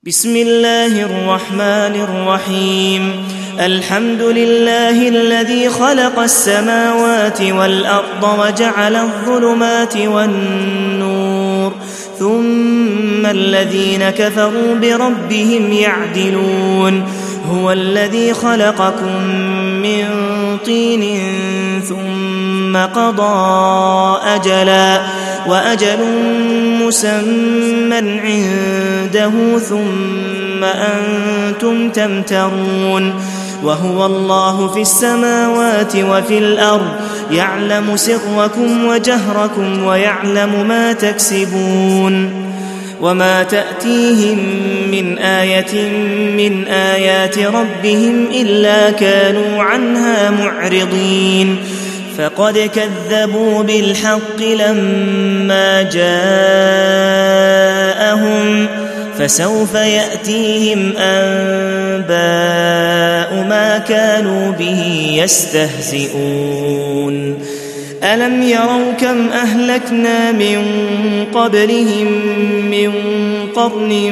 بسم الله الرحمن الرحيم الحمد لله الذي خلق السماوات والأرض وجعل الظلمات والنور ثم الذين كفروا بربهم يعدلون هو الذي خلقكم من طين ثم قضى أجلا وأجل مسمى عنده ثم أنتم تمترون وهو الله في السماوات وفي الأرض يعلم سركم وجهركم ويعلم ما تكسبون وما تأتيهم من آية من آيات ربهم إلا كانوا عنها معرضين فقد كذبوا بالحق لما جاءهم فسوف يأتيهم أنباء ما كانوا به يستهزئون ألم يروا كم أهلكنا من قبلهم من قرن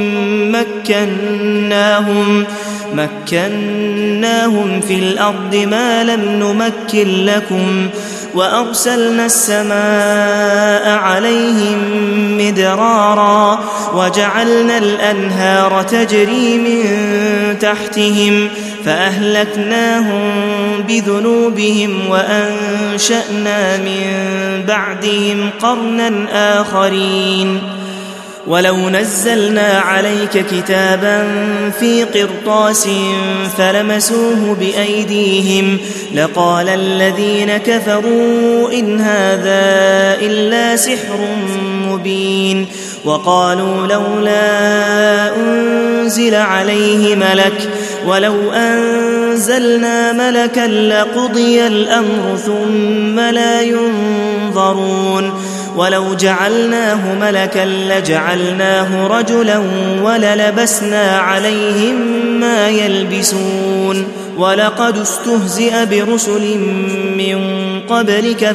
مكناهم في الأرض ما لم نمكن لكم وأرسلنا السماء عليهم مدرارا وجعلنا الأنهار تجري من تحتهم فأهلكناهم بذنوبهم وأنشأنا من بعدهم قرنا آخرين ولو نزلنا عليك كتابا في قرطاس فلمسوه بأيديهم لقال الذين كفروا إن هذا إلا سحر مبين وقالوا لولا أنزل عليه ملك ولو أنزلنا ملكا لقضي الأمر ثم لا ينظرون ولو جعلناه ملكا لجعلناه رجلا وللبسنا عليهم ما يلبسون ولقد استهزئ برسل من قبلك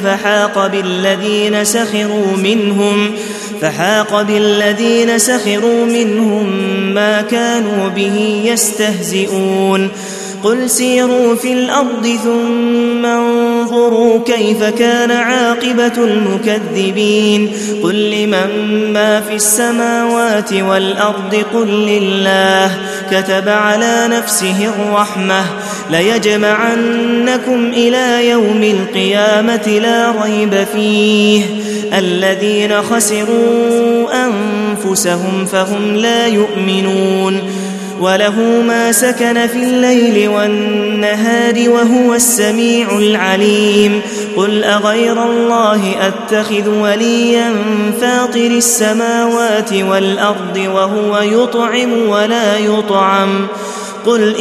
فحاق بالذين سخروا منهم ما كانوا به يستهزئون قل سيروا في الأرض ثم انظروا كيف كان عاقبة المكذبين قل لمن ما في السماوات والأرض قل لله كتب على نفسه الرحمة ليجمعنكم إلى يوم القيامة لا ريب فيه الذين خسروا أنفسهم فهم لا يؤمنون وله ما سكن في الليل والنهار وهو السميع العليم قل أغير الله أتخذ وليا فاطر السماوات والأرض وهو يطعم ولا يطعم قل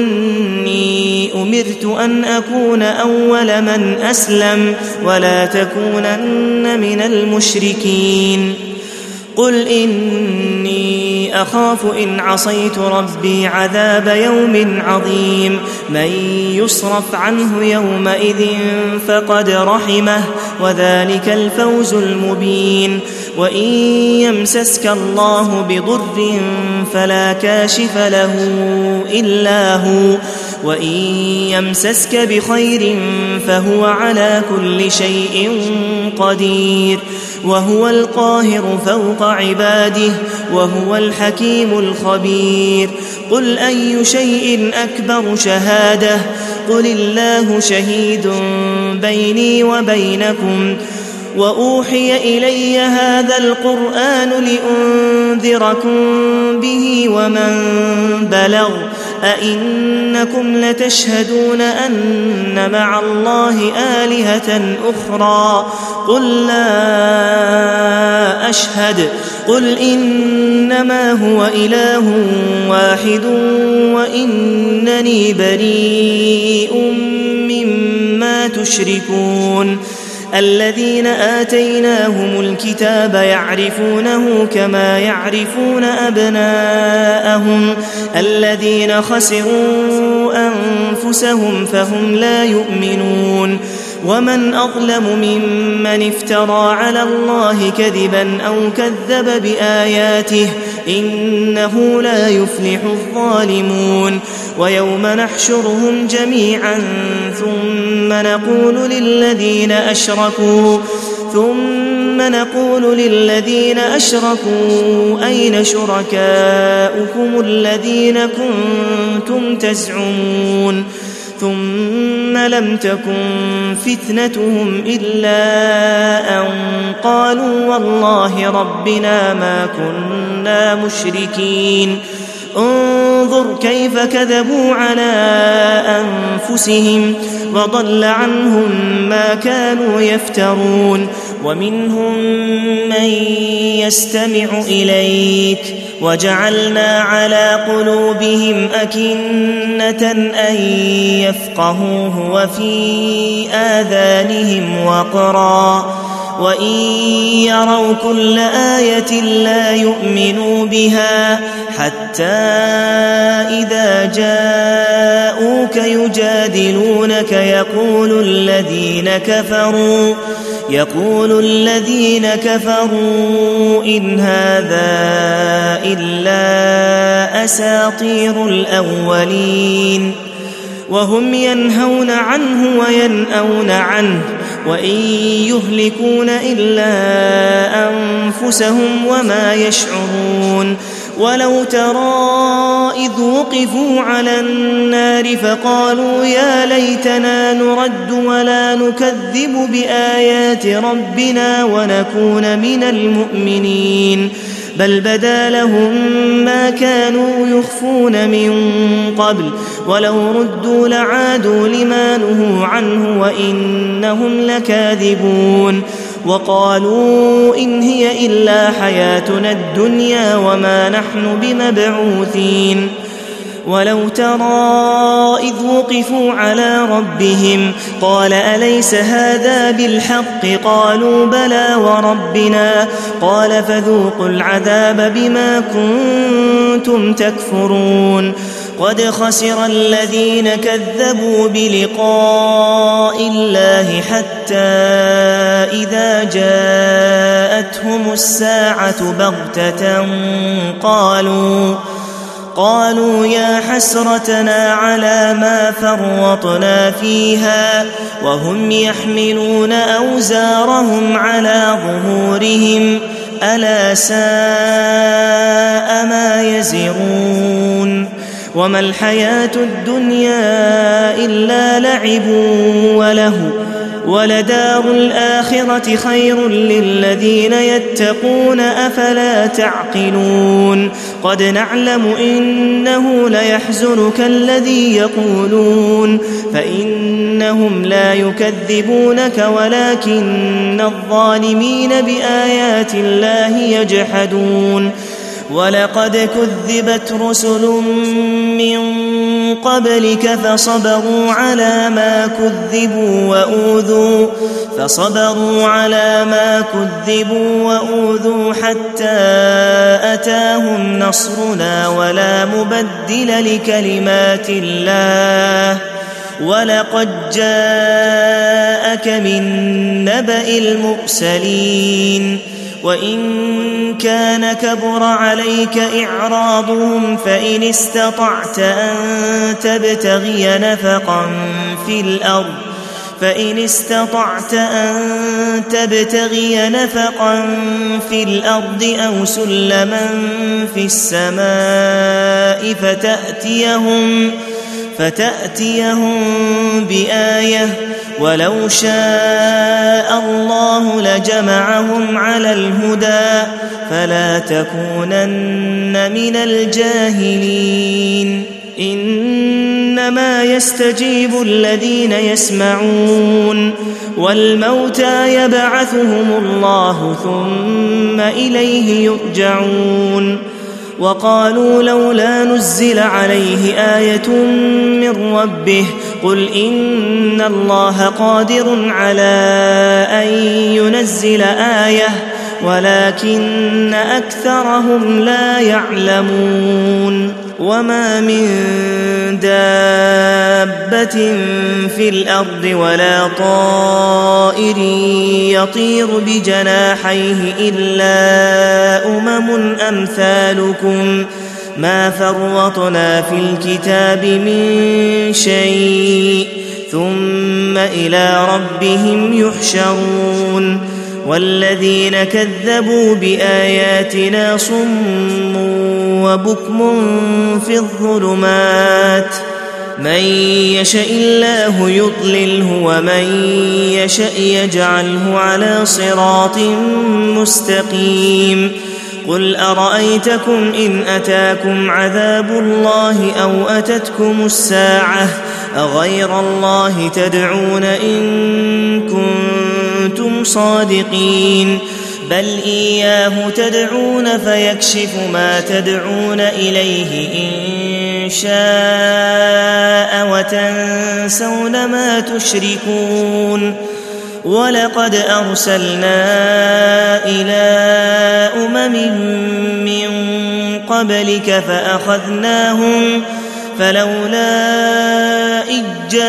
إني أمرت أن أكون أول من أسلم ولا تكونن من المشركين قل إني أخاف إن عصيت ربي عذاب يوم عظيم من يصرف عنه يومئذ فقد رحمه وذلك الفوز المبين وإن يمسسك الله بضر فلا كاشف له إلا هو وإن يمسسك بخير فهو على كل شيء قدير وهو القاهر فوق عباده وهو الحكيم الخبير قل أي شيء أكبر شهادة قل الله شهيد بيني وبينكم وأوحي إلي هذا القرآن لأنذركم به ومن بلغ أئنكم لتشهدون أن مع الله آلهة أخرى قل لا أشهد قل إنما هو إله واحد وإنني بريء مما تشركون الذين آتيناهم الكتاب يعرفونه كما يعرفون أبناءهم الذين خسروا أنفسهم فهم لا يؤمنون ومن أظلم ممن افترى على الله كذبا أو كذب بآياته إنه لا يفلح الظالمون ويوم نحشرهم جميعا ثم نقول للذين أشركوا أين شركاؤكم الذين كنتم تزعمون ثم لم تكن فتنتهم إلا أن قالوا والله ربنا ما كنا مشركين انظر كيف كذبوا على أنفسهم وضل عنهم ما كانوا يفترون ومنهم من يستمع إليك وجعلنا على قلوبهم أكنة أن يفقهوه وفي آذانهم وقرا وإن يروا كل آية لا يؤمنوا بها حتى إذا جاءوك يجادلونك يقول الذين كفروا إن هذا إلا أساطير الأولين وهم ينهون عنه وينأون عنه وإن يهلكون إلا أنفسهم وما يشعرون ولو ترى إذ وقفوا على النار فقالوا يا ليتنا نرد ولا نكذب بآيات ربنا ونكون من المؤمنين بل بدا لهم ما كانوا يخفون من قبل ولو ردوا لعادوا لما نهوا عنه وإنهم لكاذبون وقالوا إن هي إلا حياتنا الدنيا وما نحن بمبعوثين ولو ترى إذ وقفوا على ربهم قال أليس هذا بالحق قالوا بلى وربنا قال فذوقوا العذاب بما كنتم تكفرون قد خسر الذين كذبوا بلقاء الله حتى إذا جاءتهم الساعة بغتة قالوا يا حسرتنا على ما فرطنا فيها وهم يحملون أوزارهم على ظهورهم ألا ساء ما يزرون وما الحياة الدنيا إلا لعب وله ولدار الآخرة خير للذين يتقون أفلا تعقلون قد نعلم إنه ليحزنك الذي يقولون فإنهم لا يكذبونك ولكن الظالمين بآيات الله يجحدون ولقد كذبت رسل من قبلك فصبروا على ما كذبوا وأوذوا حتى أتاهم نصرنا ولا مبدل لكلمات الله ولقد جاءك من نبأ المرسلين وإن كان كبر عليك إعراضهم فإن استطعت أن تبتغي نفقا في الأرض أو سلما في السماء فتأتيهم بآية ولو شاء الله لجمعهم على الهدى فلا تكونن من الجاهلين إنما يستجيب الذين يسمعون والموتى يبعثهم الله ثم إليه يرجعون وقالوا لولا نزل عليه آية من ربه قل إن الله قادر على أن ينزل آية ولكن أكثرهم لا يعلمون وما من دابة في الأرض ولا طائر يطير بجناحيه إلا أمثالكم ما فرطنا في الكتاب من شيء ثم إلى ربهم يحشرون والذين كذبوا بآياتنا صم وبكم في الظلمات من يشاء الله يضلله ومن يشاء يجعله على صراط مستقيم قل أرأيتكم إن أتاكم عذاب الله أو أتتكم الساعة أغير الله تدعون إن كنتم صادقين بل إياه تدعون فيكشف ما تدعون إليه إن شاء وتنسون ما تشركون ولقد أرسلنا إلى من قبلك فأخذناهم فلولا إذ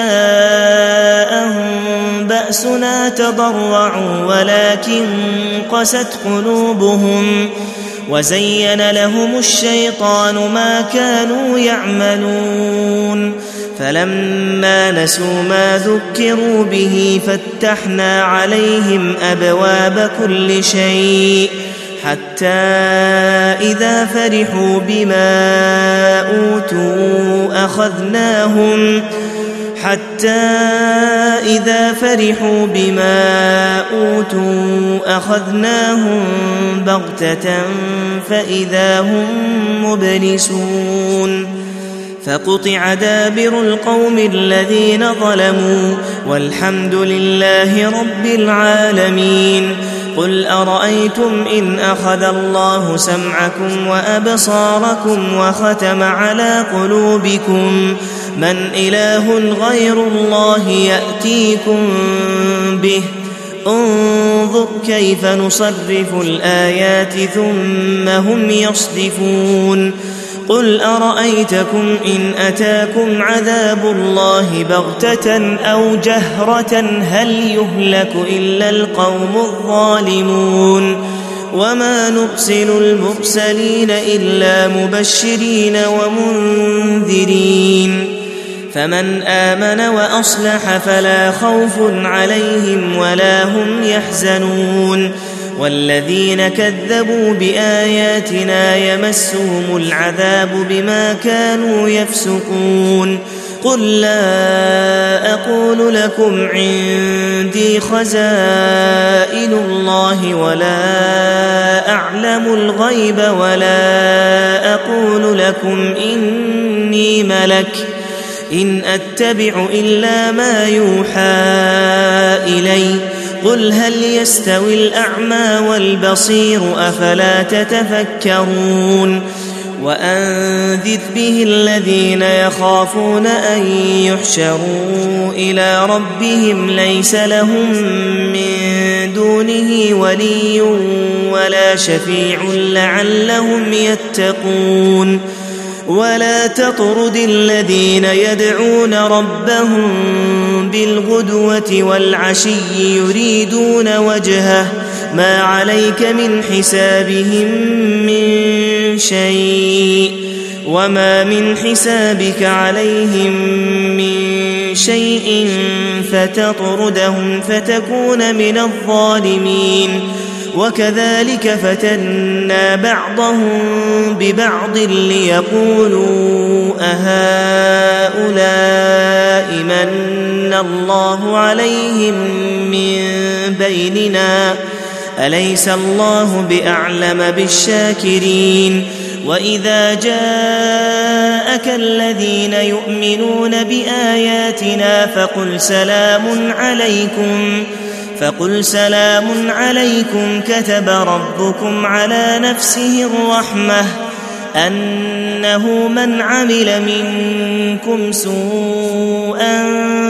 جاءهم بأسنا تضرعوا ولكن قست قلوبهم وزين لهم الشيطان ما كانوا يعملون فلما نسوا ما ذكروا به فتحنا عليهم أبواب كل شيء حتى إذا فرحوا بما أوتوا أخذناهم بغتة فإذا هم مبلسون فقطع دابر القوم الذين ظلموا والحمد لله رب العالمين قل أرأيتم إن أخذ الله سمعكم وأبصاركم وختم على قلوبكم من إله غير الله يأتيكم به انظر كيف نصرف الآيات ثم هم يصدفون قل أرأيتكم إن أتاكم عذاب الله بغتة أو جهرة هل يهلك إلا القوم الظالمون وما نرسل المرسلين إلا مبشرين ومنذرين فمن آمن وأصلح فلا خوف عليهم ولا هم يحزنون والذين كذبوا بآياتنا يمسهم العذاب بما كانوا يفسقون قل لا أقول لكم عندي خزائن الله ولا أعلم الغيب ولا أقول لكم إني ملك إن أتبع إلا ما يوحى إلي قل هل يستوي الأعمى والبصير أفلا تتفكرون وأنذر به الذين يخافون أن يحشروا إلى ربهم ليس لهم من دونه ولي ولا شفيع لعلهم يتقون ولا تطرد الذين يدعون ربهم بالغدوة والعشي يريدون وجهه ما عليك من حسابهم من شيء وما من حسابك عليهم من شيء فتطردهم فتكون من الظالمين وكذلك فتنا بعضهم ببعض ليقولوا أهؤلاء من الله عليهم من بيننا أليس الله بأعلم بالشاكرين وإذا جاءك الذين يؤمنون بآياتنا فقل سلام عليكم كتب ربكم على نفسه الرحمة أنه من عمل منكم سوءا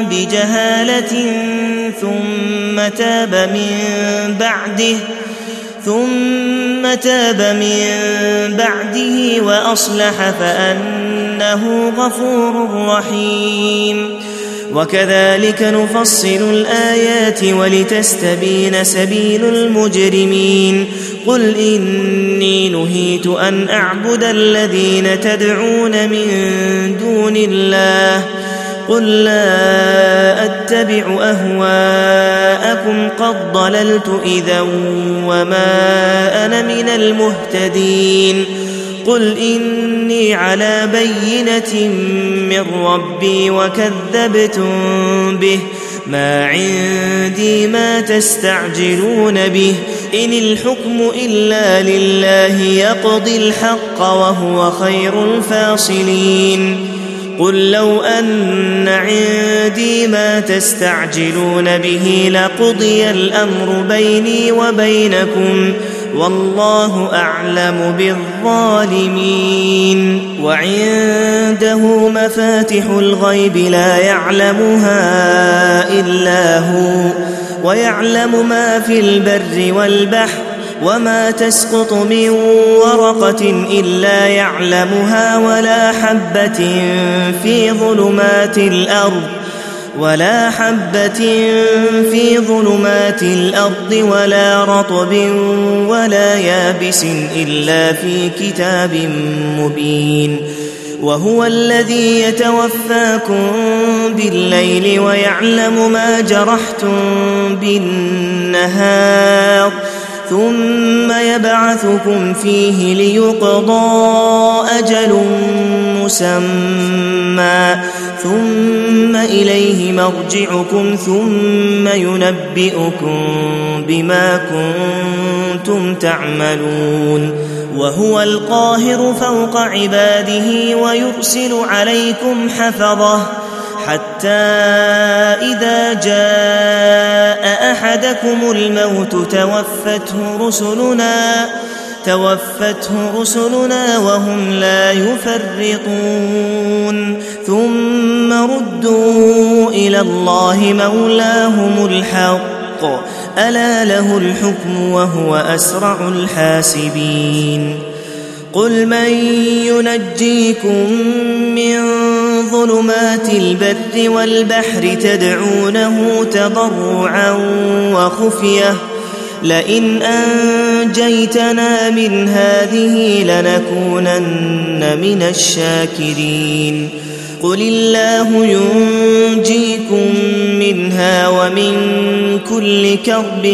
بجهالة ثم تاب ثم تاب من بعده وأصلح فأنه غفور رحيم. وكذلك نفصل الآيات ولتستبين سبيل المجرمين. قل إني نهيت أن أعبد الذين تدعون من دون الله قل لا أتبع أهواءكم قد ضللت إذا وما أنا من المهتدين. قل إني على بينة من ربي وكذبتم به ما عندي ما تستعجلون به إن الحكم إلا لله يقضي الحق وهو خير الفاصلين. قل لو أن عندي ما تستعجلون به لقضي الأمر بيني وبينكم والله أعلم بالظالمين. وعنده مفاتح الغيب لا يعلمها إلا هو ويعلم ما في البر والبحر وما تسقط من ورقة إلا يعلمها ولا حبة في ظلمات الأرض ولا رطب ولا يابس إلا في كتاب مبين. وهو الذي يتوفاكم بالليل ويعلم ما جرحتم بالنهار ثم يبعثكم فيه ليقضى أجل مسمى ثم إليه مرجعكم ثم ينبئكم بما كنتم تعملون. وهو القاهر فوق عباده ويرسل عليكم حفظه حتى إذا جاء أحدكم الموت توفته رسلنا وهم لا يفرطون ثم ردوا إلى الله مولاهم الحق ألا له الحكم وهو أسرع الحاسبين. قل من ينجيكم من ظلمات البر والبحر تدعونه تضرعا وخفية لئن أنجيتنا من هذه لنكونن من الشاكرين. قل الله ينجيكم منها ومن كل كرب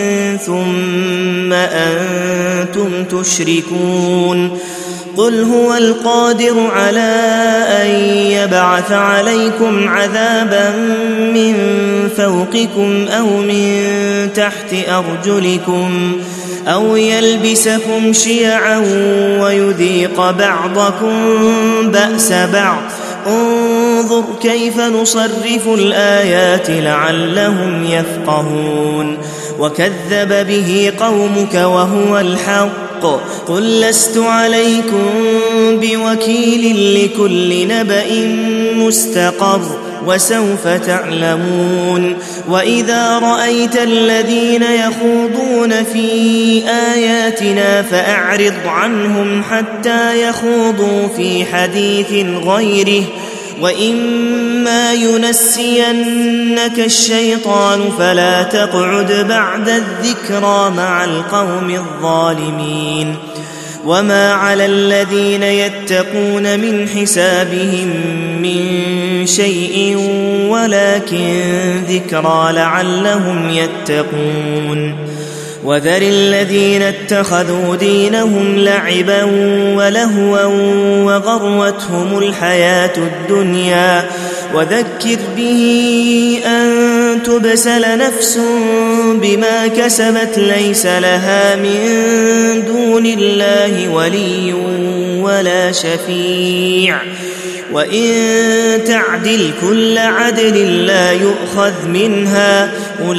ثم أنتم تشركون. قل هو القادر على أن يبعث عليكم عذابا من فوقكم أو من تحت أرجلكم أو يلبسكم شيعا ويذيق بعضكم بأس بعض انظر كيف نصرف الآيات لعلهم يفقهون. وكذب به قومك وهو الحق قل لست عليكم بوكيل لكل نبأ مستقر وسوف تعلمون. وإذا رأيت الذين يخوضون في آياتنا فأعرض عنهم حتى يخوضوا في حديث غيره وإما ينسينك الشيطان فلا تقعد بعد الذكرى مع القوم الظالمين. وما على الذين يتقون من حسابهم من شيء ولكن ذكرى لعلهم يتقون. وذر الذين اتخذوا دينهم لعبا ولهوا وغرتهم الحياة الدنيا وذكر به أن تبسل نفس بما كسبت ليس لها من دون الله ولي ولا شفيع وإن تعدل كل عدل لا يؤخذ منها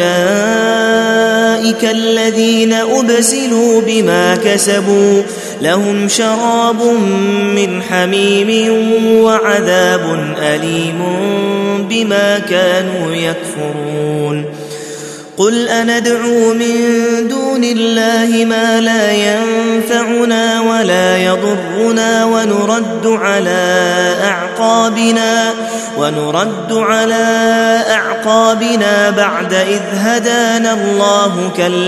أولئك الذين أبسلوا بما كسبوا لهم شراب من حميم وعذاب أليم بما كانوا يكفرون. قل أندعو من دون الله ما لا ينفعنا ولا يضرنا ونرد على أعقابنا بعد إذ هدانا الله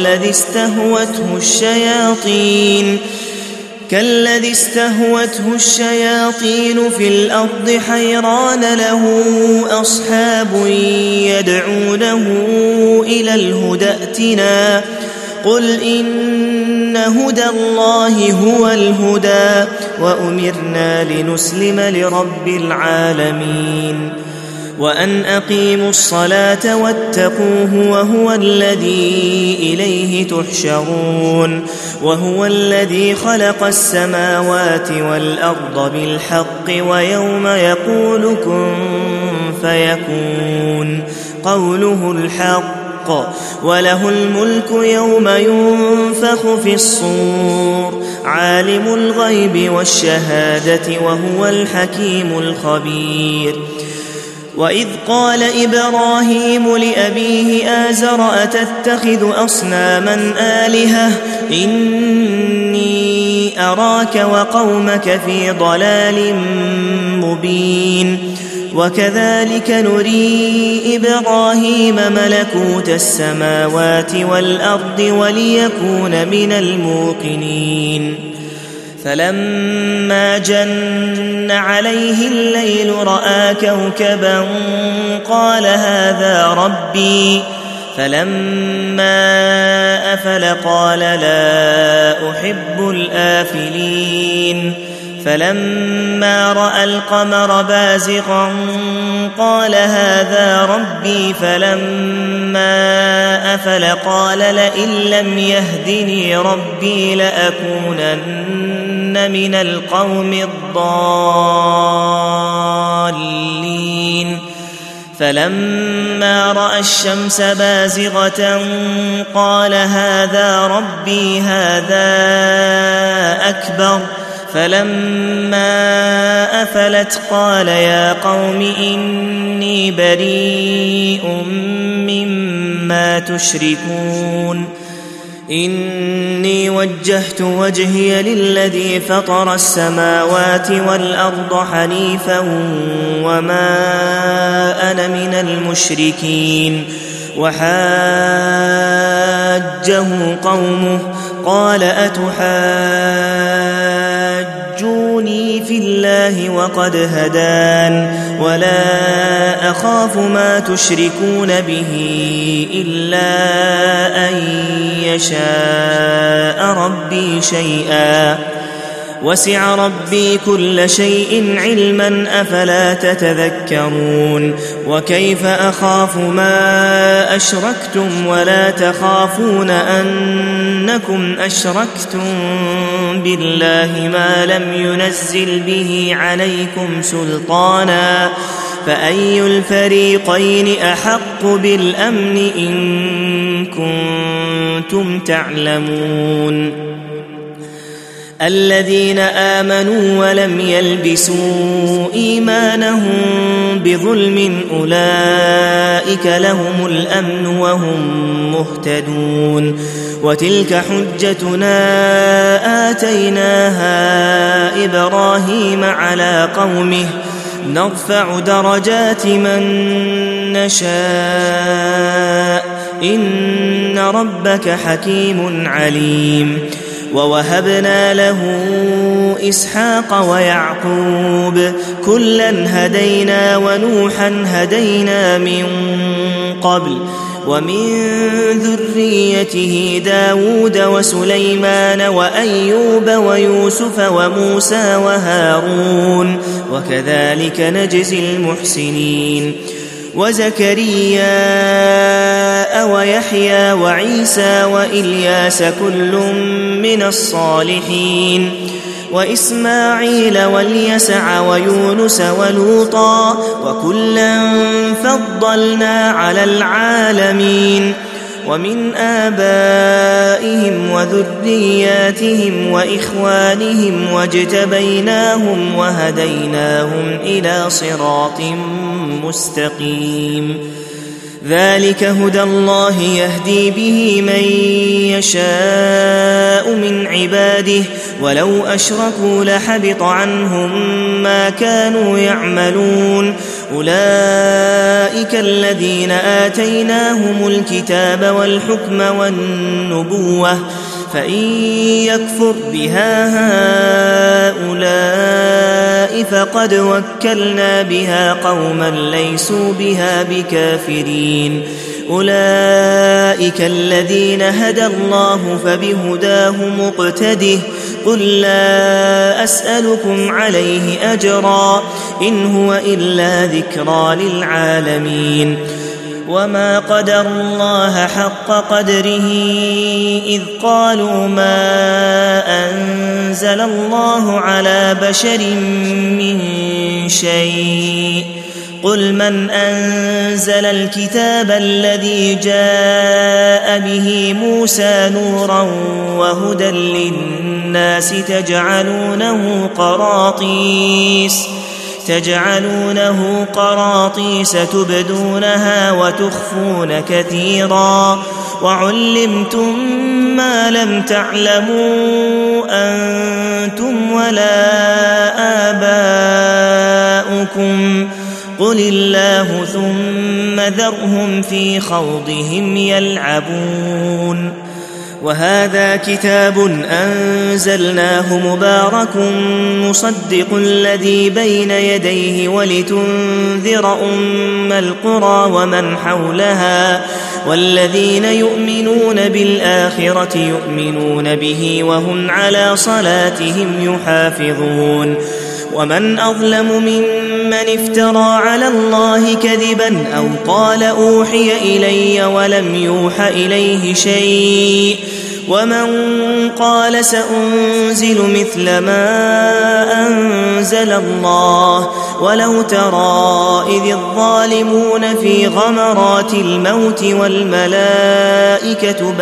كالذي استهوته الشياطين في الأرض حيران له أصحاب يدعونه إلى الهدى ائتنا قل إن هدى الله هو الهدى وأمرنا لنسلم لرب العالمين وأن أقيموا الصلاة واتقوه وهو الذي إليه تحشرون وهو الذي خلق السماوات والأرض بالحق ويوم يقول كن فيكون قوله الحق وله الملك يوم ينفخ في الصور عالم الغيب والشهادة وهو الحكيم الخبير وإذ قال إبراهيم لأبيه آزر أتتخذ أصناما آلهة إني أراك وقومك في ضلال مبين وكذلك نري إبراهيم ملكوت السماوات والأرض وليكون من الموقنين فلما جن عليه الليل رأى كوكبا قال هذا ربي فلما أفل قال لا أحب الآفلين فلما رأى القمر بازغا قال هذا ربي فلما أفل قال لئن لم يهدني ربي لأكونن من القوم الضالين فلما رأى الشمس بازغة قال هذا ربي هذا أكبر فلما أفلت قال يا قوم إني بريء مما تشركون إني وجهت وجهي للذي فطر السماوات والأرض حنيفا وما أنا من المشركين وحاجه قومه قال أتحاجوني في الله وقد هدان ولا أخاف ما تشركون به إلا أن يشاء ربي شيئا وسع ربي كل شيء علما أفلا تتذكرون وكيف أخاف ما أشركتم ولا تخافون أنكم أشركتم بالله ما لم ينزل به عليكم سلطانا فأي الفريقين أحق بالأمن إن كنتم تعلمون الذين آمنوا ولم يلبسوا إيمانهم بظلم أولئك لهم الأمن وهم مهتدون وتلك حجتنا آتيناها إبراهيم على قومه نرفع درجات من نشاء إن ربك حكيم عليم ووهبنا له إسحاق ويعقوب كلا هدينا ونوحا هدينا من قبل ومن ذريته داود وسليمان وأيوب ويوسف وموسى وهارون وكذلك نجزي المحسنين وزكريا ويحيى وعيسى وإلياس كل من الصالحين وإسماعيل واليسع ويونس ولوطا وكلا فضلنا على العالمين ومن آبائهم وذرياتهم وإخوانهم واجتبيناهم وهديناهم إلى صراط مستقيم ذلك هدى الله يهدي به من يشاء من عباده ولو أشركوا لحبط عنهم ما كانوا يعملون أولئك الذين آتيناهم الكتاب والحكم والنبوة فإن يكفر بها هؤلاء فقد وكلنا بها قوما ليسوا بها بكافرين أولئك الذين هدى الله فبهداه مقتده قل لا أسألكم عليه أجرا إن هو إلا ذكرى للعالمين وما قدر الله حق قدره إذ قالوا ما أنزل الله على بشر من شيء قل من أنزل الكتاب الذي جاء به موسى نورا وهدى للناس تجعلونه قراطيس تبدونها وتخفون كثيرا وعلمتم ما لم تعلموا أنتم ولا آباؤكم قل الله ثم ذرهم في خوضهم يلعبون وهذا كتاب أنزلناه مبارك مصدق الذي بين يديه ولتنذر أم القرى ومن حولها والذين يؤمنون بالآخرة يؤمنون به وهم على صلاتهم يحافظون ومن أظلم ممن افترى على الله كذبا أو قال أوحي إلي ولم يوح إليه شيء ومن قال سأنزل مثل ما أنزل الله ولو ترى إذ الظالمون في غمرات الموت والملائكة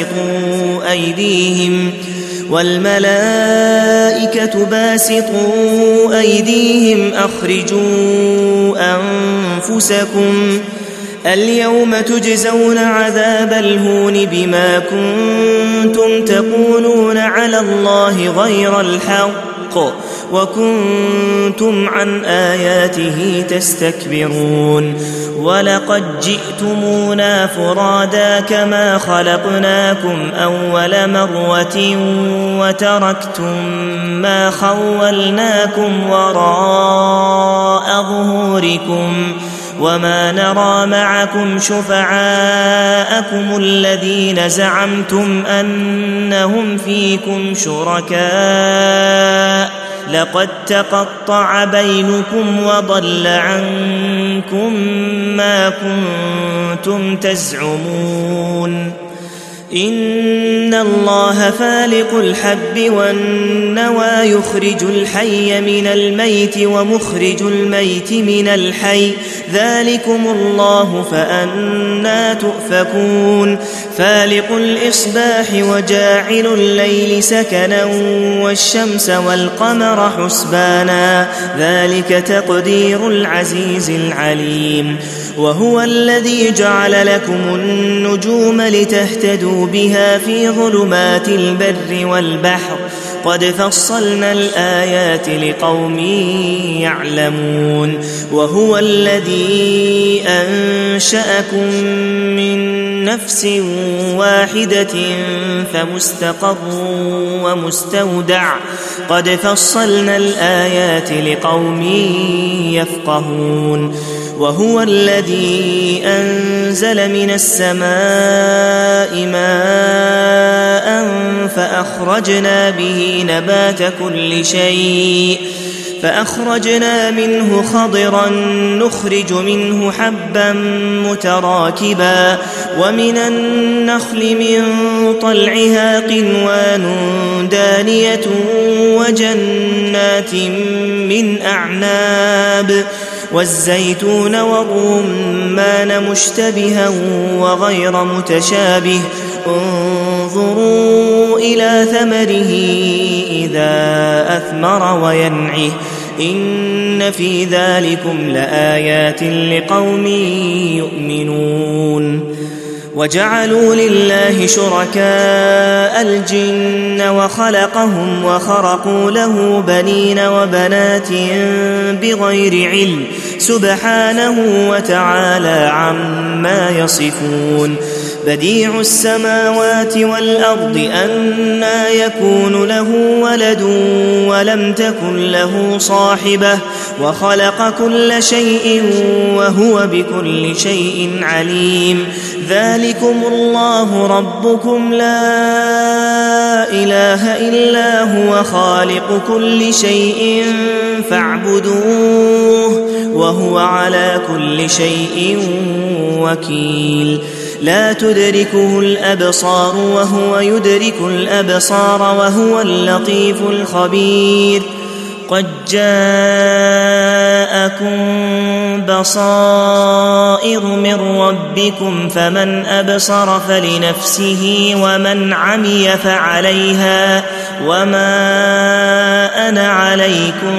باسطوا أيديهم أخرجوا أنفسكم اليوم تجزون عذاب الهون بما كنتم تقولون على الله غير الحق وكنتم عن آياته تستكبرون ولقد جئتمونا فرادا كما خلقناكم أول مرة وتركتم ما خولناكم وراء ظهوركم وما نرى معكم شفعاءكم الذين زعمتم أنهم فيكم شركاء لقد تقطع بينكم وضل عنكم ما كنتم تزعمون إن الله فالق الحب والنوى يخرج الحي من الميت ومخرج الميت من الحي ذلكم الله فأنى تؤفكون فالق الإصباح وجاعل الليل سكنا والشمس والقمر حسبانا ذلك تقدير العزيز العليم وهو الذي جعل لكم النجوم لتهتدوا بها في ظلمات البر والبحر قد فصلنا الآيات لقوم يعلمون وهو الذي أنشأكم من نفس واحدة فمستقر ومستودع قد فصلنا الآيات لقوم يفقهون وهو الذي أنزل من السماء ماء فأخرجنا به نبات كل شيء فأخرجنا منه خضرا نخرج منه حبا متراكبا ومن النخل من طلعها قنوان دانية وجنات من أعناب والزيتون والرمان مشتبها وغير متشابه انظروا إلى ثمره إذا أثمر وينعه إن إن في ذلكم لآيات لقوم يؤمنون وجعلوا لله شركاء الجن وخلقهم وخرقوا له بنين وبنات بغير علم سبحانه وتعالى عما يصفون بديع السماوات والأرض أنى يكون له ولد ولم تكن له صاحبة وخلق كل شيء وهو بكل شيء عليم ذلكم الله ربكم لا إله إلا هو خالق كل شيء فاعبدوه وهو على كل شيء وكيل لا تدركه الأبصار وهو يدرك الأبصار وهو اللطيف الخبير قد جاءكم بصائر من ربكم فمن أبصر فلنفسه ومن عمي فعليها وما أنا عليكم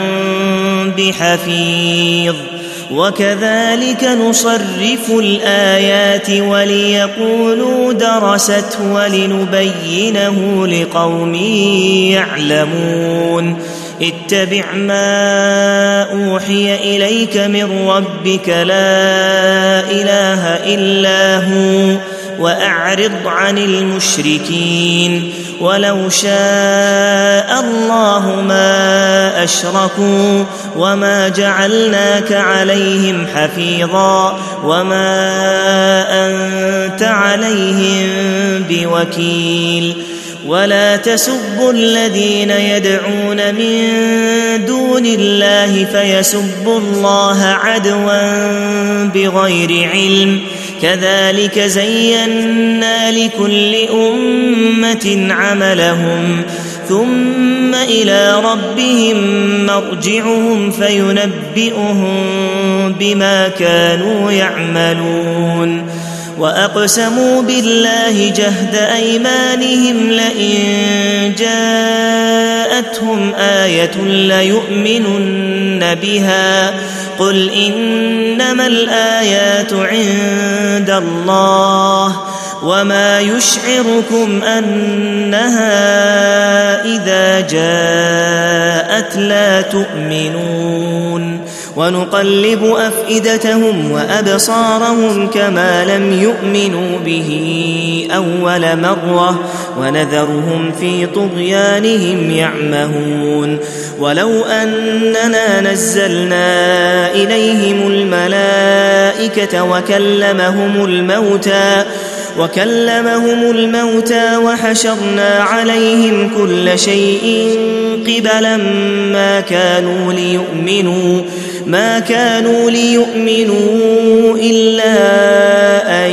بحفيظ وكذلك نصرف الآيات وليقولوا درست ولنبينه لقوم يعلمون اتبع ما أوحي إليك من ربك لا إله إلا هو وأعرض عن المشركين ولو شاء الله ما أشركوا وما جعلناك عليهم حفيظا وما أنت عليهم بوكيل ولا تسبوا الذين يدعون من دون الله فيسبوا الله عدوا بغير علم كذلك زينا لكل أمة عملهم ثم إلى ربهم مرجعهم فينبئهم بما كانوا يعملون وأقسموا بالله جهد أيمانهم لئن جاءتهم آية ليؤمنن بها قل إنما الآيات عند الله وما يشعركم أنها إذا جاءت لا تؤمنون ونقلب أفئدتهم وأبصارهم كما لم يؤمنوا به أول مرة ونذرهم في طغيانهم يعمهون ولو أننا نزلنا إليهم الملائكة وكلمهم الموتى وحشرنا عليهم كل شيء قبلا ما كانوا ليؤمنوا إلا أن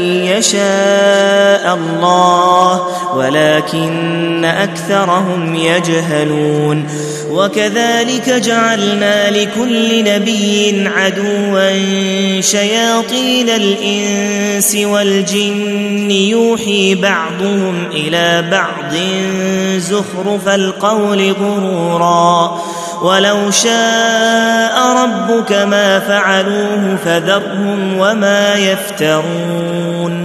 يشاء الله ولكن أكثرهم يجهلون وكذلك جعلنا لكل نبي عدوا شياطين الإنس والجن يوحي بعضهم إلى بعض زخرف القول غرورا ولو شاء ربك ما فعلوه فذرهم وما يفترون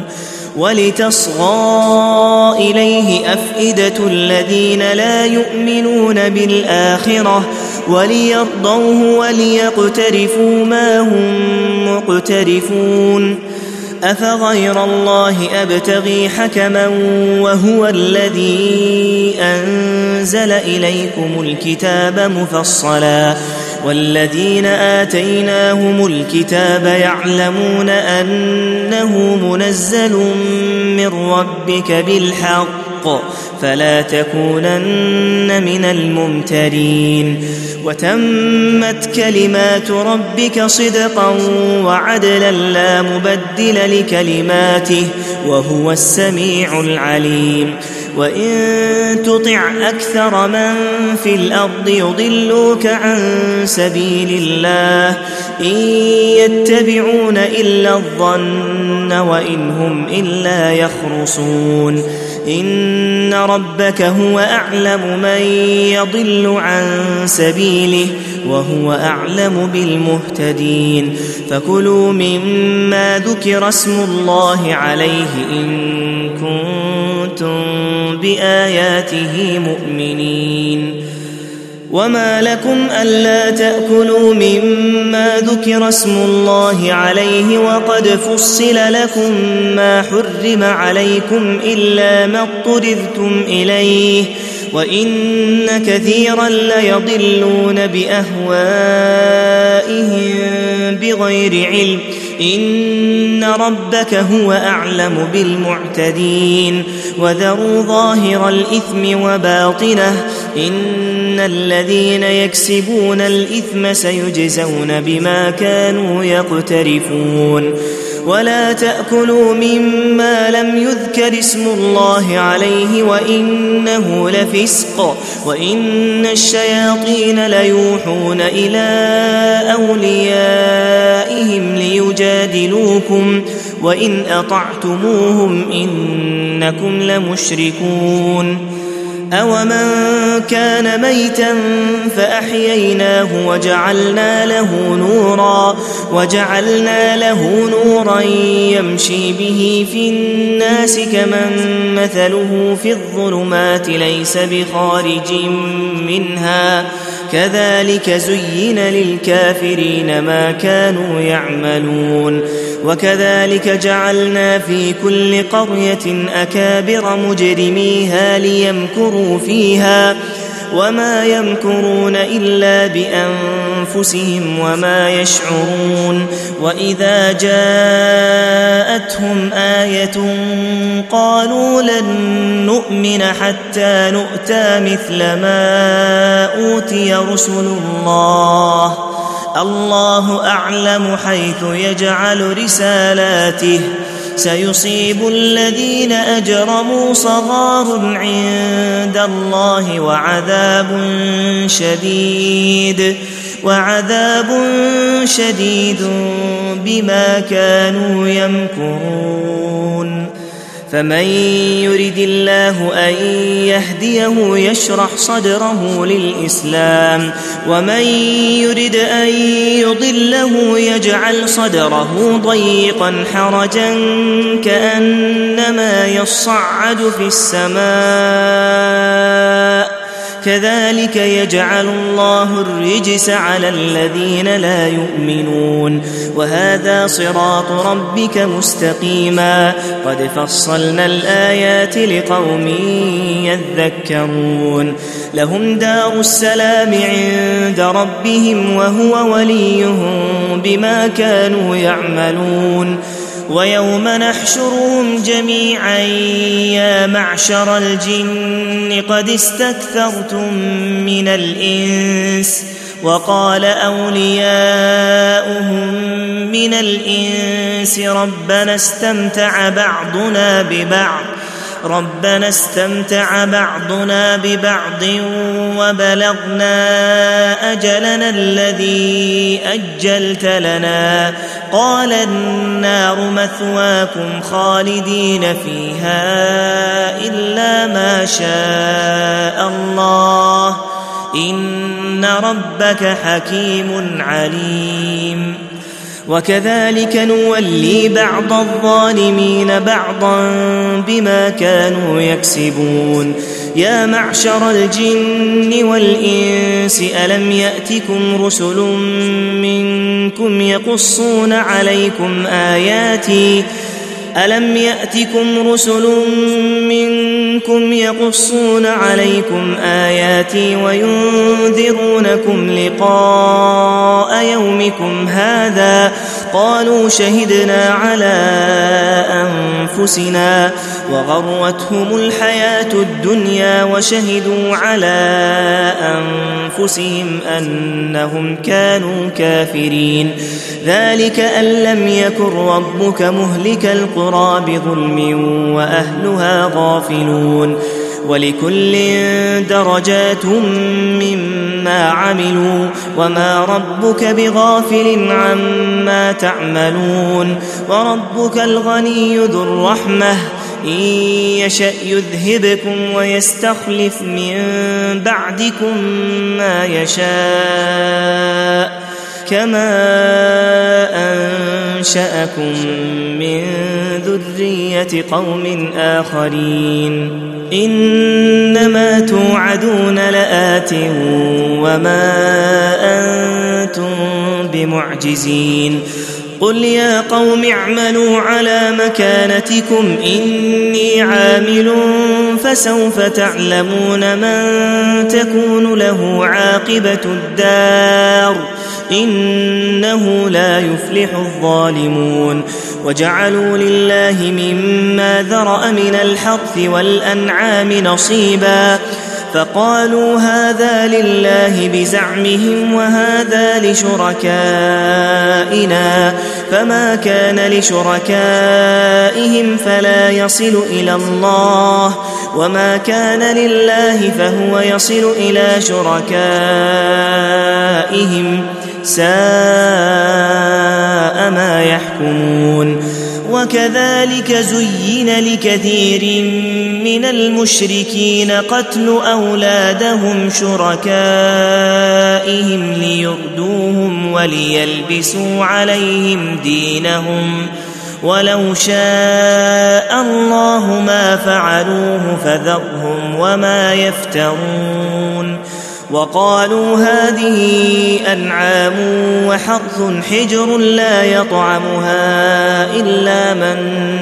ولتصغى إليه أفئدة الذين لا يؤمنون بالآخرة وليرضوه وليقترفوا ما هم مقترفون أفغير الله أبتغي حكما وهو الذي أنزل إليكم الكتاب مفصلا والذين آتيناهم الكتاب يعلمون أنه منزل من ربك بالحق فلا تكونن من الممترين وتمت كلمات ربك صدقا وعدلا لا مبدل لكلماته وهو السميع العليم وإن تطع أكثر من في الأرض يضلوك عن سبيل الله إن يتبعون إلا الظن وإن هم إلا يخرصون إن ربك هو أعلم من يضل عن سبيله وهو أعلم بالمهتدين فكلوا مما ذكر اسم الله عليه إن كنتم بآياته مؤمنين وما لكم ألا تأكلوا مما ذكر اسم الله عليه وقد فصل لكم ما حرم عليكم إلا ما اضطررتم إليه وإن كثيرا ليضلون بأهوائهم بغير علم إن ربك هو أعلم بالمعتدين وذروا ظاهر الإثم وباطنه إن الذين يكسبون الإثم سيجزون بما كانوا يقترفون ولا تأكلوا مما لم يذكر اسم الله عليه وإنه لفسق وإن الشياطين ليوحون إلى أوليائهم ليجادلوكم وإن أطعتموهم إنكم لمشركون أومن كان ميتا فأحييناه وجعلنا له نورا يمشي به في الناس كمن مثله في الظلمات ليس بخارج منها كذلك زين للكافرين ما كانوا يعملون وكذلك جعلنا في كل قرية أكابر مجرميها ليمكروا فيها وما يمكرون إلا بأنفسهم وما يشعرون وإذا جاءتهم آية قالوا لن نؤمن حتى نؤتى مثل ما أوتي رسل الله أعلم حيث يجعل رسالاته سيصيب الذين أجرموا صغار عند الله وعذاب شديد بما كانوا يمكرون فمن يرد الله أن يهديه يشرح صدره للإسلام ومن يرد أن يضله يجعل صدره ضيقا حرجا كأنما يصعد في السماء كذلك يجعل الله الرجس على الذين لا يؤمنون وهذا صراط ربك مستقيما قد فصلنا الآيات لقوم يذكرون لهم دار السلام عند ربهم وهو وليهم بما كانوا يعملون ويوم نحشرهم جميعا يا معشر الجن قد استكثرتم من الإنس وقال أولياؤهم من الإنس ربنا استمتع بعضنا ببعض وبلغنا أجلنا الذي أجلت لنا قال النار مثواكم خالدين فيها إلا ما شاء الله إن ربك حكيم عليم وكذلك نولي بعض الظالمين بعضا بما كانوا يكسبون يا معشر الجن والإنس ألم يأتكم رسل منكم يقصون عليكم آياتي وينذرونكم لقاء يومكم هذا قالوا شهدنا على أنفسنا وغرتهم الحياة الدنيا وشهدوا على أنفسهم أنهم كانوا كافرين ذلك أن لم يكن ربك مهلك القرى بظلم وأهلها غافلون ولكل درجات مما عملوا وما ربك بغافل عما تعملون وربك الغني ذو الرحمة إن يشأ يذهبكم ويستخلف من بعدكم ما يشاء كما أنشأكم من ذرية قوم آخرين إنما توعدون لآت وما أنتم بمعجزين قل يا قوم اعملوا على مكانتكم إني عامل فسوف تعلمون من تكون له عاقبة الدار إنه لا يفلح الظالمون وجعلوا لله مما ذرأ من الحرث والأنعام نصيبا فقالوا هذا لله بزعمهم وهذا لشركائنا فما كان لشركائهم فلا يصل إلى الله وما كان لله فهو يصل إلى شركائهم ساء ما يحكمون وكذلك زين لكثير من المشركين قتل أولادهم شركائهم ليردوهم وليلبسوا عليهم دينهم ولو شاء الله ما فعلوه فذرهم وما يفترون وقالوا هذه أنعام وحرث حجر لا يطعمها إلا من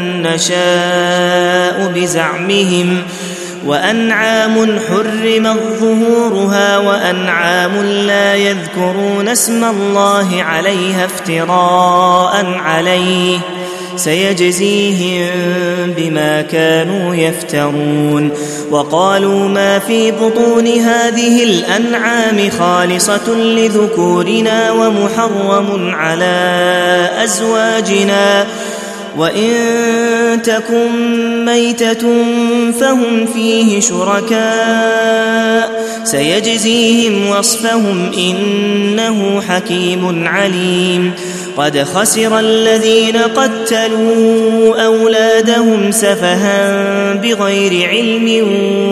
نشاء بزعمهم وأنعام حرمت ظهورها وأنعام لا يذكرون اسم الله عليها افتراء عليه سيجزيهم بما كانوا يفترون وقالوا ما في بطون هذه الأنعام خالصة لذكورنا ومحرم على أزواجنا وإن تكن ميتة فهم فيه شركاء سيجزيهم وصفهم إنه حكيم عليم قد خسر الذين قتلوا أولادهم سفها بغير علم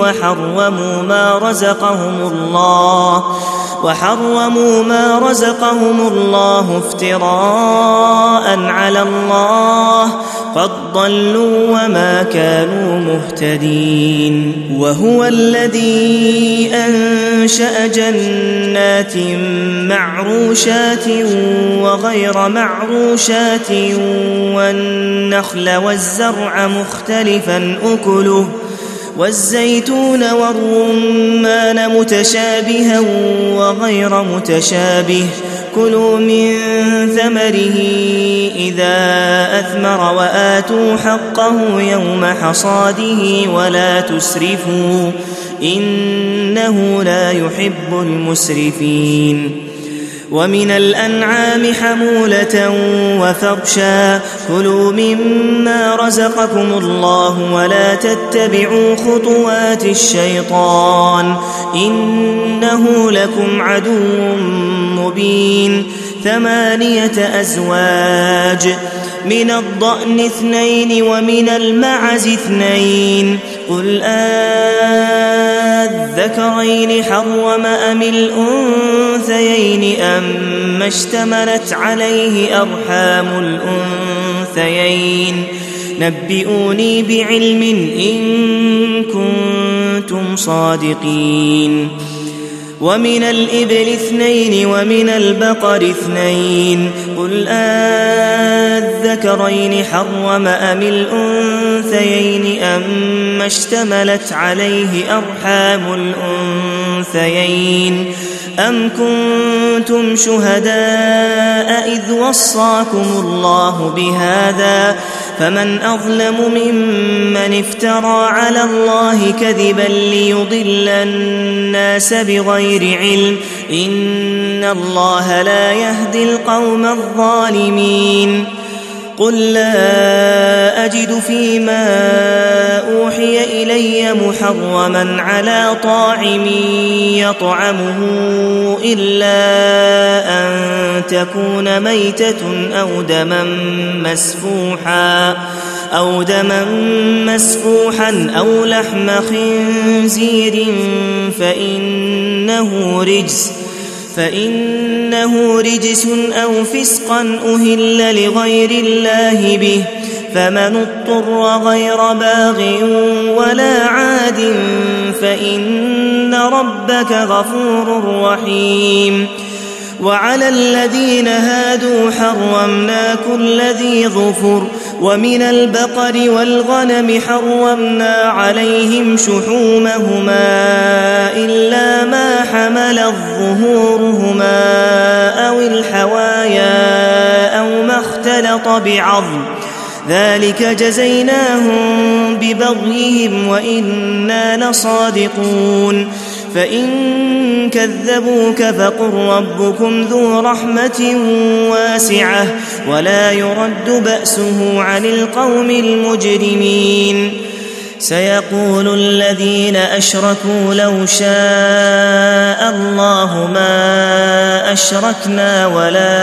وحرموا ما رزقهم الله افتراء على الله قد ضلوا وما كانوا مهتدين وهو الذي أنشأ جنات معروشات وغير معروشات والنخل والزرع مختلفا أكله والزيتون والرمان متشابها وغير متشابه كلوا من ثمره إذا أثمر وآتوا حقه يوم حصاده ولا تسرفوا إنه لا يحب المسرفين ومن الأنعام حمولة وفرشا كلوا مما رزقكم الله ولا تتبعوا خطوات الشيطان إنه لكم عدو مبين 8 أزواج من الضأن 2 ومن المعز 2 قل الذكرين حرم أم الأنثيين أم اشتملت عليه أرحام الأنثيين نبئوني بعلم إن كنتم صادقين ومن الإبل 2 ومن البقر 2 قل الذكرين حرم أم الأنثيين أم اشتملت عليه أرحام الأنثيين أم كنتم شهداء إذ وصاكم الله بهذا فمن أظلم ممن افترى على الله كذبا ليضل الناس بغير علم إن الله لا يهدي القوم الظالمين قل لا أجد فيما أوحي إلي محرما على طاعم يطعمه إلا أن تكون ميتة أو دما مسفوحا أو دما مسفوحا أو لحم خنزير فإنه رجس أو فسقا أهل لغير الله به، فمن اضطر غير باغ ولا عاد فإن ربك غفور رحيم. وعلى الذين هادوا حرمنا كل ذي ظفر، ومن البقر والغنم حرمنا عليهم شحومهما إلا ما حملت ظهورهما أو الحوايا أو ما اختلط بعظم، ذلك جزيناهم ببغيهم وإنا لصادقون. فإن كذبوك فقل ربكم ذو رحمة واسعة ولا يرد بأسه عن القوم المجرمين. سيقول الذين أشركوا لو شاء الله ما أشركنا ولا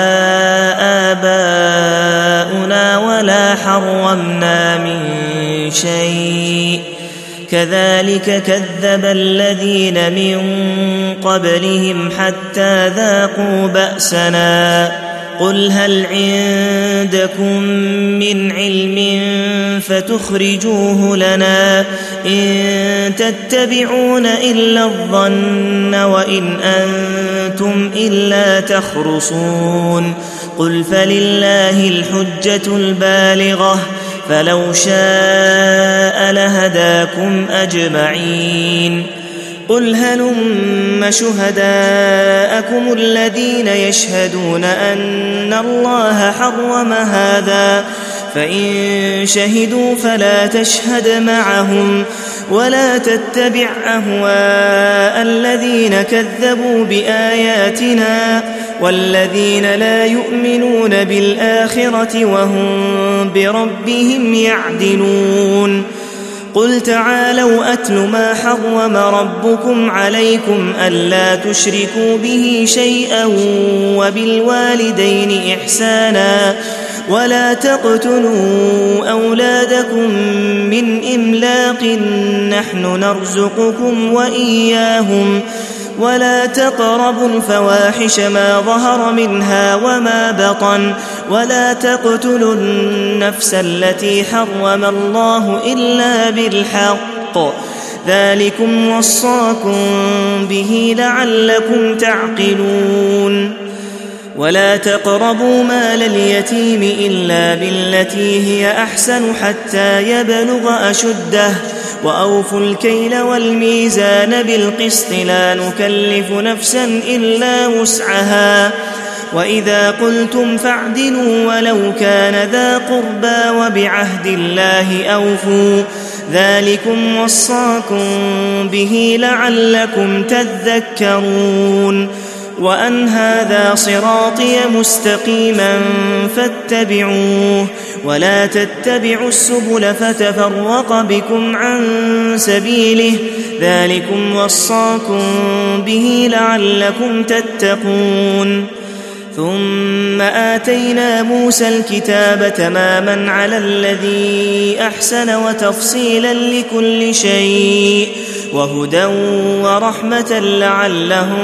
آباؤنا ولا حرمنا من شيء، كذلك كذب الذين من قبلهم حتى ذاقوا بأسنا. قل هل عندكم من علم فتخرجوه لنا؟ إن تتبعون إلا الظن وإن أنتم إلا تخرصون. قل فلله الحجة البالغة، فلو شاء لهداكم أجمعين. قل هلم شهداءكم الذين يشهدون أن الله حرم هذا، فإن شهدوا فلا تشهد معهم ولا تتبع أهواء الذين كذبوا بآياتنا والذين لا يؤمنون بالآخرة وهم بربهم يعدلون. قل تعالوا أتل ما حرم ربكم عليكم ألا تشركوا به شيئا وبالوالدين إحسانا ولا تقتلوا أولادكم من إملاق نحن نرزقكم وإياهم ولا تقربوا الفواحش ما ظهر منها وما بطن ولا تقتلوا النفس التي حرم الله إلا بالحق، ذلكم وصاكم به لعلكم تعقلون. ولا تقربوا مال اليتيم إلا بالتي هي أحسن حتى يبلغ أشده، وأوفوا الكيل والميزان بالقسط لا نكلف نفسا إلا وسعها، وإذا قلتم فاعدلوا ولو كان ذا قربى وبعهد الله أوفوا، ذلكم وصاكم به لعلكم تذكرون. وأن هذا صراطي مستقيما فاتبعوه ولا تتبعوا السبل فتفرق بكم عن سبيله، ذلكم وصاكم به لعلكم تتقون. ثم آتينا موسى الكتاب تماما على الذي أحسن وتفصيلا لكل شيء وهدى ورحمة لعلهم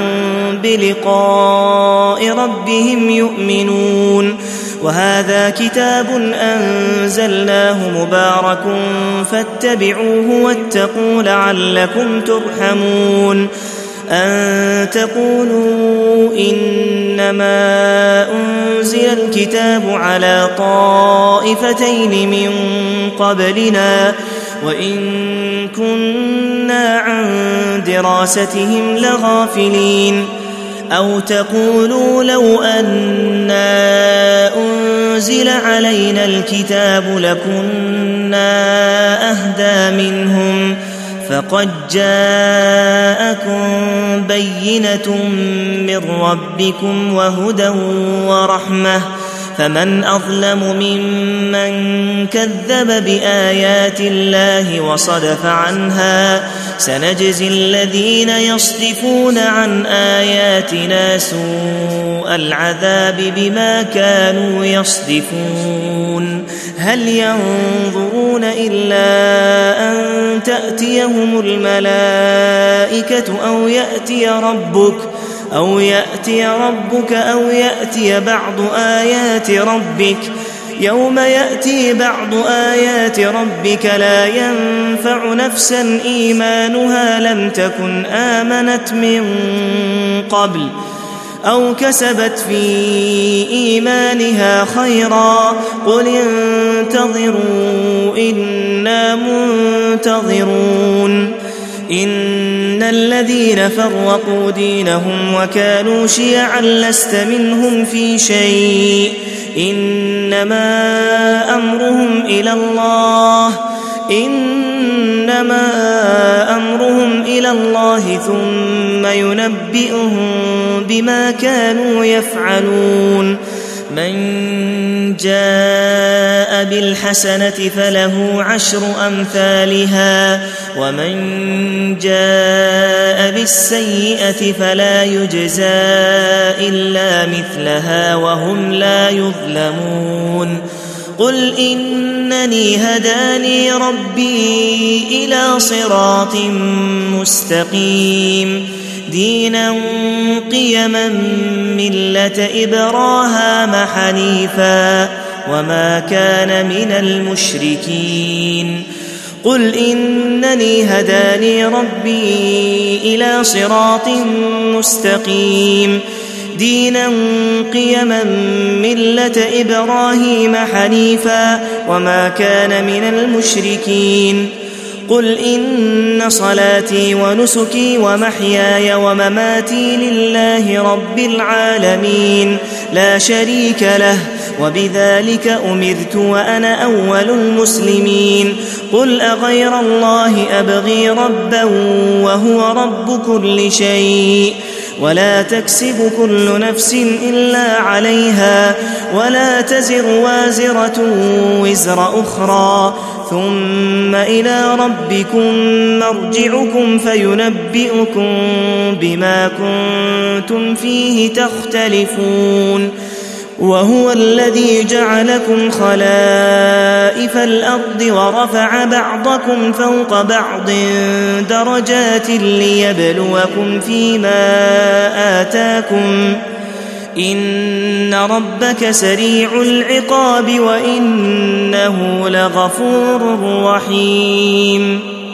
بلقاء ربهم يؤمنون. وهذا كتاب أنزلناه مبارك فاتبعوه واتقوا لعلكم ترحمون. أن تقولوا إنما أنزل الكتاب على طائفتين من قبلنا وإن كنا عن دراستهم لغافلين، أو تقولوا لو أنا أنزل علينا الكتاب لكنا أهدى منهم، فقد جاءكم بينة من ربكم وهدى ورحمة، فمن أظلم ممن كذب بآيات الله وصدف عنها سنجزي الذين يصدفون عن آياتنا سوء العذاب بما كانوا يصدفون هل ينظرون إلا أن تأتيهم الملائكة أو يأتي ربك أو يأتي بعض آيات ربك يوم يأتي بعض آيات ربك لا ينفع نفسا إيمانها لم تكن آمنت من قبل أو كسبت في إيمانها خيرا قل انتظروا إنا منتظرون إن الذين فرقوا دينهم وكانوا شيعا لست منهم في شيء إنما أمرهم إلى الله ثم ينبئهم بما كانوا يفعلون من جاء بالحسنة فله 10 أمثالها ومن جاء بالسيئة فلا يجزى إلا مثلها وهم لا يظلمون قل إنني هداني ربي إلى صراط مستقيم دينا قيما ملة إبراهام حنيفا وما كان من المشركين قل إنني هداني ربي إلى صراط مستقيم دينا قيما ملة إبراهيم حنيفا وما كان من المشركين قل إن صلاتي ونسكي ومحياي ومماتي لله رب العالمين لا شريك له وبذلك أمرت وأنا أول المسلمين قل أغير الله أبغي ربا وهو رب كل شيء ولا تكسب كل نفس إلا عليها ولا تزر وازرة وزر أخرى ثم إلى ربكم مرجعكم فينبئكم بما كنتم فيه تختلفون وهو الذي جعلكم خلائف الأرض ورفع بعضكم فوق بعض درجات ليبلوكم فيما آتاكم إن ربك سريع العقاب وإنه لغفور رحيم